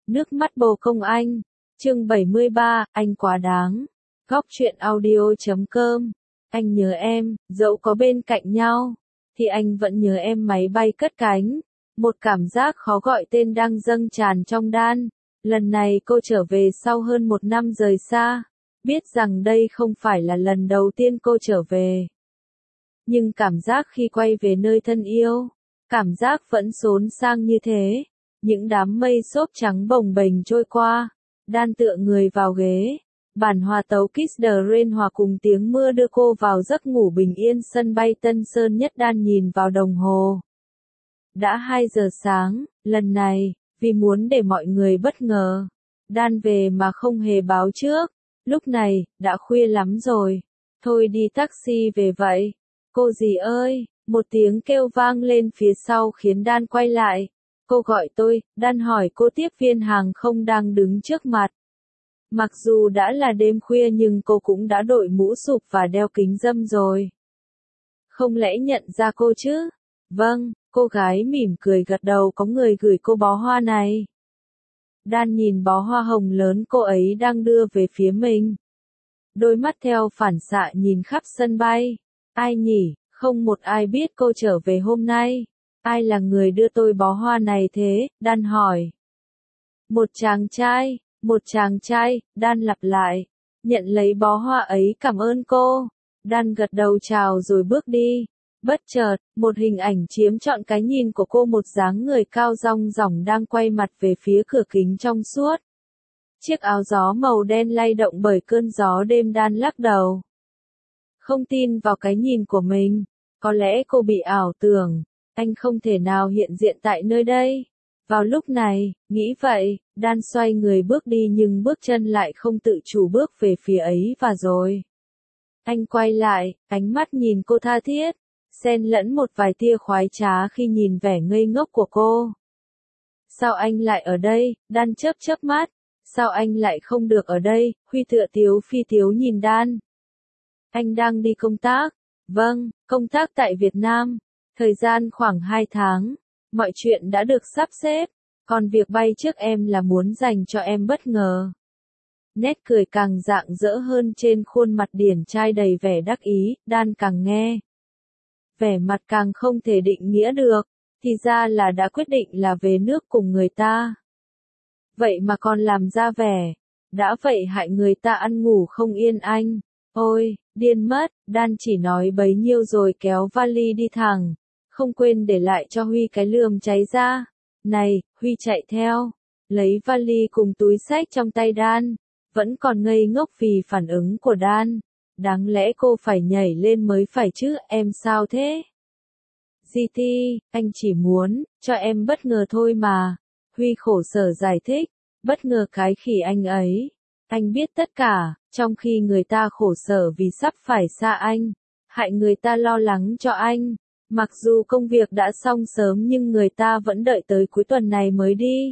Nước mắt bồ công anh. Chương 73, anh quá đáng. Góc truyện audio.com. Anh nhớ em, dẫu có bên cạnh nhau, thì anh vẫn nhớ em. Máy bay cất cánh. Một cảm giác khó gọi tên đang dâng tràn trong Dan. Lần này cô trở về sau hơn 1 năm rời xa. Biết rằng đây không phải là lần đầu tiên cô trở về. Nhưng cảm giác khi quay về nơi thân yêu, cảm giác vẫn xốn sang như thế. Những đám mây xốp trắng bồng bềnh trôi qua. Dan tựa người vào ghế. Bản hòa tấu Kiss the Rain hòa cùng tiếng mưa đưa cô vào giấc ngủ bình yên sân bay Tân Sơn Nhất. Dan nhìn vào đồng hồ. Đã 2 giờ sáng, lần này, vì muốn để mọi người bất ngờ. Dan về mà không hề báo trước. Lúc này, đã khuya lắm rồi. Thôi đi taxi về vậy. Cô dì ơi, một tiếng kêu vang lên phía sau khiến Dan quay lại. Cô gọi tôi. Dan hỏi cô tiếp viên hàng không đang đứng trước mặt. Mặc dù đã là đêm khuya nhưng cô cũng đã đội mũ sụp và đeo kính râm rồi. Không lẽ nhận ra cô chứ? Vâng, cô gái mỉm cười gật đầu. Có người gửi cô bó hoa này. Dan nhìn bó hoa hồng lớn cô ấy đang đưa về phía mình. Đôi mắt theo phản xạ nhìn khắp sân bay. Ai nhỉ? Không một ai biết cô trở về hôm nay. Ai là người đưa tôi bó hoa này thế? Dan hỏi. Một chàng trai, Dan lặp lại. Nhận lấy bó hoa ấy. Cảm ơn cô. Dan gật đầu chào rồi bước đi. Bất chợt, một hình ảnh chiếm trọn cái nhìn của cô. Một dáng người cao rong ròng đang quay mặt về phía cửa kính trong suốt. Chiếc áo gió màu đen lay động bởi cơn gió đêm. Dan lắc đầu. Không tin vào cái nhìn của mình. Có lẽ cô bị ảo tưởng. Anh không thể nào hiện diện tại nơi đây. Vào lúc này, nghĩ vậy, Dan xoay người bước đi nhưng bước chân lại không tự chủ bước về phía ấy và rồi. Anh quay lại, ánh mắt nhìn cô tha thiết, xen lẫn một vài tia khoái trá khi nhìn vẻ ngây ngốc của cô. Sao anh lại ở đây? Dan chớp mắt. Sao anh lại không được ở đây? Huy tựa tiếu phi tiếu nhìn Dan. Anh đang đi công tác. Vâng, công tác tại Việt Nam. Thời gian khoảng 2 tháng. Mọi chuyện đã được sắp xếp. Còn việc bay trước em là muốn dành cho em bất ngờ. Nét cười càng rạng rỡ hơn trên khuôn mặt điển trai đầy vẻ đắc ý. Dan càng nghe. Vẻ mặt càng không thể định nghĩa được. Thì ra là đã quyết định là về nước cùng người ta. Vậy mà còn làm ra vẻ. Đã vậy hại người ta ăn ngủ không yên anh. Ôi, điên mất. Dan chỉ nói bấy nhiêu rồi kéo vali đi thẳng. Không quên để lại cho Huy cái lườm cháy ra. Này, Huy chạy theo. Lấy vali cùng túi xách trong tay Dan. Vẫn còn ngây ngốc vì phản ứng của Dan. Đáng lẽ cô phải nhảy lên mới phải chứ. Em sao thế? GT, anh chỉ muốn cho em bất ngờ thôi mà. Huy khổ sở giải thích. Bất ngờ cái khỉ anh ấy. Anh biết tất cả, trong khi người ta khổ sở vì sắp phải xa anh. Hại người ta lo lắng cho anh. Mặc dù công việc đã xong sớm nhưng người ta vẫn đợi tới cuối tuần này mới đi.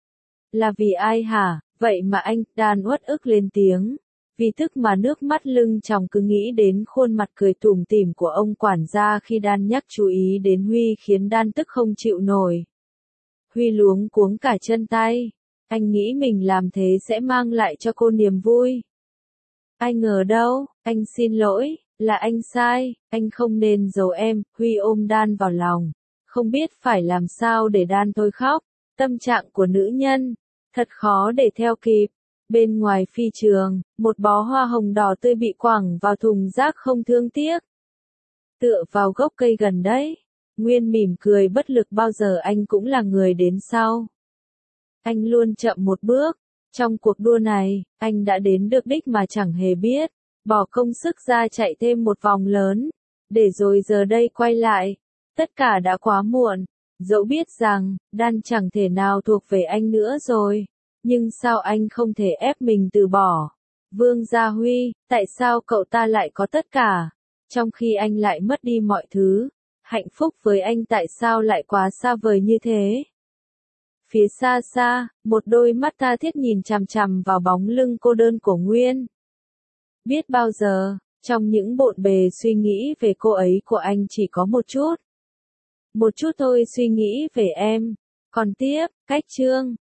Là vì ai hả? Vậy mà anh. Dan uất ức lên tiếng. Vì tức mà nước mắt lưng tròng. Cứ nghĩ đến khuôn mặt cười tủm tỉm của ông quản gia khi Dan nhắc chú ý đến Huy khiến Dan tức không chịu nổi. Huy luống cuống cả chân tay. Anh nghĩ mình làm thế sẽ mang lại cho cô niềm vui. Ai ngờ đâu. Anh xin lỗi. Là anh sai. Anh không nên giấu em. Huy ôm Dan vào lòng. Không biết phải làm sao để Dan thôi khóc. Tâm trạng của nữ nhân. Thật khó để theo kịp. Bên ngoài phi trường, một bó hoa hồng đỏ tươi bị quẳng vào thùng rác không thương tiếc. Tựa vào gốc cây gần đấy. Nguyên mỉm cười bất lực. Bao giờ anh cũng là người đến sau. Anh luôn chậm một bước. Trong cuộc đua này, anh đã đến được đích mà chẳng hề biết. Bỏ công sức ra chạy thêm một vòng lớn. Để rồi giờ đây quay lại. Tất cả đã quá muộn. Dẫu biết rằng, Dan chẳng thể nào thuộc về anh nữa rồi. Nhưng sao anh không thể ép mình từ bỏ? Vương Gia Huy, tại sao cậu ta lại có tất cả? Trong khi anh lại mất đi mọi thứ. Hạnh phúc với anh tại sao lại quá xa vời như thế? Phía xa xa, một đôi mắt tha thiết nhìn chằm chằm vào bóng lưng cô đơn của Nguyên. Biết bao giờ, trong những bộn bề suy nghĩ về cô ấy của anh chỉ có một chút. Một chút thôi suy nghĩ về em. Còn tiếp, cách chương.